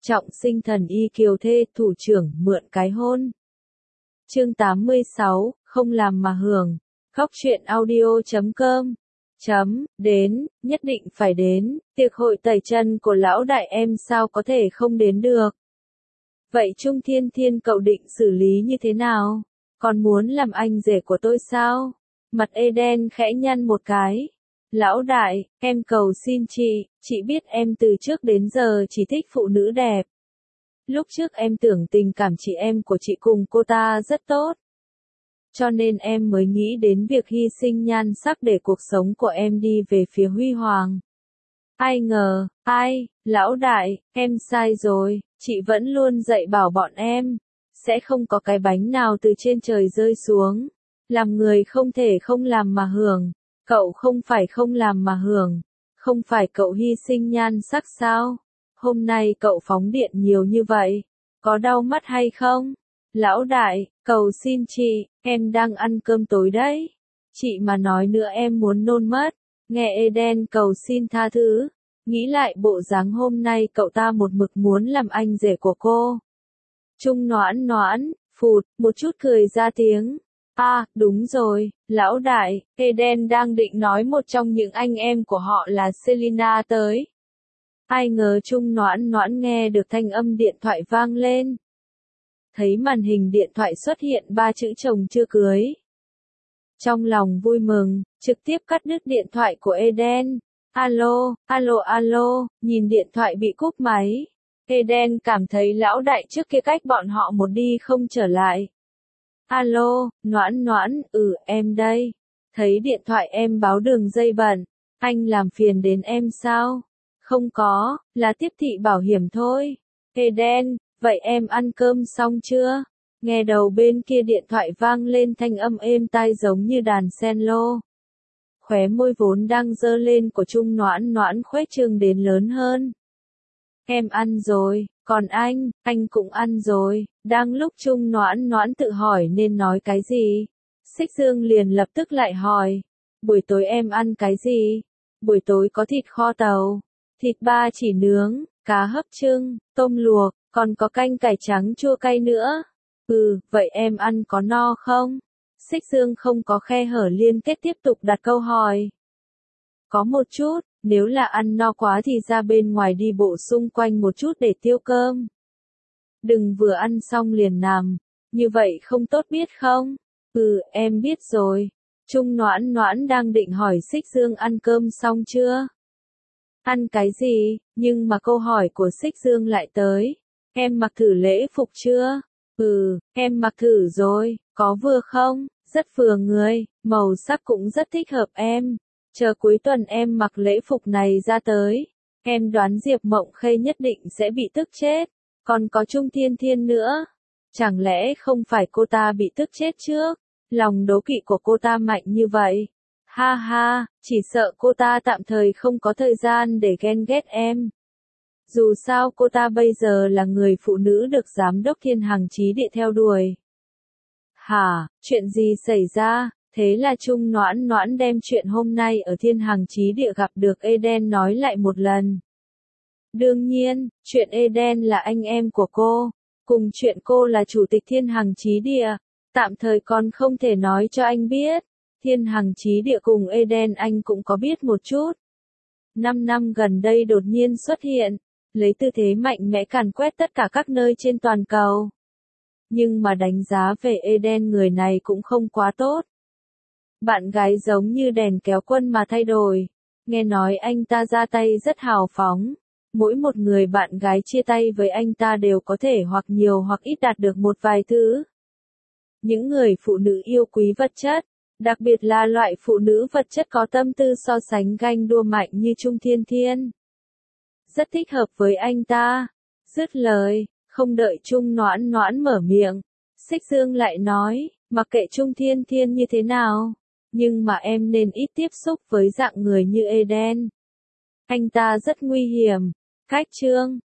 Trọng sinh thần y kiều thê thủ trưởng mượn cái hôn. Chương 86, không làm mà hưởng. Góc truyện audio.com. Đến, nhất định phải đến, tiệc hội tẩy chân của lão đại em sao có thể không đến được. Vậy Trung Thiên Thiên cậu định xử lý như thế nào? Còn muốn làm anh rể của tôi sao? Mặt Eden khẽ nhăn một cái. Lão đại, em cầu xin chị biết em từ trước đến giờ chỉ thích phụ nữ đẹp. Lúc trước em tưởng tình cảm chị em của chị cùng cô ta rất tốt. Cho nên em mới nghĩ đến việc hy sinh nhan sắc để cuộc sống của em đi về phía huy hoàng. Ai ngờ, lão đại, em sai rồi, chị vẫn luôn dạy bảo bọn em, sẽ không có cái bánh nào từ trên trời rơi xuống. Làm người không thể không làm mà hưởng, cậu không phải không làm mà hưởng, không phải cậu hy sinh nhan sắc sao? Hôm nay cậu phóng điện nhiều như vậy, có đau mắt hay không? Lão đại, cầu xin chị, em đang ăn cơm tối đấy. Chị mà nói nữa em muốn nôn mất. Nghe Eden cầu xin tha thứ. Nghĩ lại bộ dáng hôm nay cậu ta một mực muốn làm anh rể của cô. Trung noãn, phụt, một chút cười ra tiếng. Đúng rồi, lão đại, Eden đang định nói một trong những anh em của họ là Selina tới. Ai ngờ Trung noãn nghe được thanh âm điện thoại vang lên. Thấy màn hình điện thoại xuất hiện 3 chữ chồng chưa cưới. Trong lòng vui mừng, trực tiếp cắt đứt điện thoại của Eden. Alo, nhìn điện thoại bị cúp máy. Eden cảm thấy lão đại trước kia cách bọn họ một đi không trở lại. Alo, noãn, em đây. Thấy điện thoại em báo đường dây bận, anh làm phiền đến em sao? Không có, là tiếp thị bảo hiểm thôi. Eden, vậy em ăn cơm xong chưa? Nghe đầu bên kia điện thoại vang lên thanh âm êm tai giống như đàn cello. Khóe môi vốn đang dơ lên của Trung noãn khuếch trương đến lớn hơn. Em ăn rồi, còn anh cũng ăn rồi. Đang lúc Trung noãn tự hỏi nên nói cái gì, Xích Dương liền lập tức lại hỏi. Buổi tối em ăn cái gì? Buổi tối có thịt kho tàu, thịt ba chỉ nướng, cá hấp trưng, tôm luộc, còn có canh cải trắng chua cay nữa. Vậy em ăn có no không? Xích Dương không có khe hở liên kết tiếp tục đặt câu hỏi. Có một chút, nếu là ăn no quá thì ra bên ngoài đi bộ xung quanh một chút để tiêu cơm. Đừng vừa ăn xong liền nằm, như vậy không tốt biết không? Em biết rồi. Trung noãn đang định hỏi Xích Dương ăn cơm xong chưa? Ăn cái gì, nhưng mà câu hỏi của Xích Dương lại tới. Em mặc thử lễ phục chưa? Em mặc thử rồi, có vừa không? Rất vừa người, màu sắc cũng rất thích hợp em. Chờ cuối tuần em mặc lễ phục này ra tới. Em đoán Diệp Mộng Khê nhất định sẽ bị tức chết. Còn có Trung Thiên Thiên nữa. Chẳng lẽ không phải cô ta bị tức chết trước? Lòng đố kỵ của cô ta mạnh như vậy. Ha, chỉ sợ cô ta tạm thời không có thời gian để ghen ghét em. Dù sao cô ta bây giờ là người phụ nữ được giám đốc Thiên Hằng Chí Địa theo đuổi. Hả, chuyện gì xảy ra? Thế là Trung noãn đem chuyện hôm nay ở Thiên Hằng Chí Địa gặp được Eden nói lại một lần. Đương nhiên, chuyện Eden là anh em của cô, cùng chuyện cô là chủ tịch Thiên Hằng Chí Địa, tạm thời còn không thể nói cho anh biết. Thiên Hằng Chí Địa cùng Eden anh cũng có biết một chút. 5 năm gần đây đột nhiên xuất hiện, lấy tư thế mạnh mẽ càn quét tất cả các nơi trên toàn cầu. Nhưng mà đánh giá về Eden người này cũng không quá tốt. Bạn gái giống như đèn kéo quân mà thay đổi. Nghe nói anh ta ra tay rất hào phóng. Mỗi một người bạn gái chia tay với anh ta đều có thể hoặc nhiều hoặc ít đạt được một vài thứ. Những người phụ nữ yêu quý vật chất, đặc biệt là loại phụ nữ vật chất có tâm tư so sánh ganh đua mạnh như Trung Thiên Thiên. Rất thích hợp với anh ta. Dứt lời, không đợi Trung noãn mở miệng. Xích Dương lại nói, mặc kệ Trung Thiên Thiên như thế nào. Nhưng mà em nên ít tiếp xúc với dạng người như Eden. Anh ta rất nguy hiểm. Cách chương.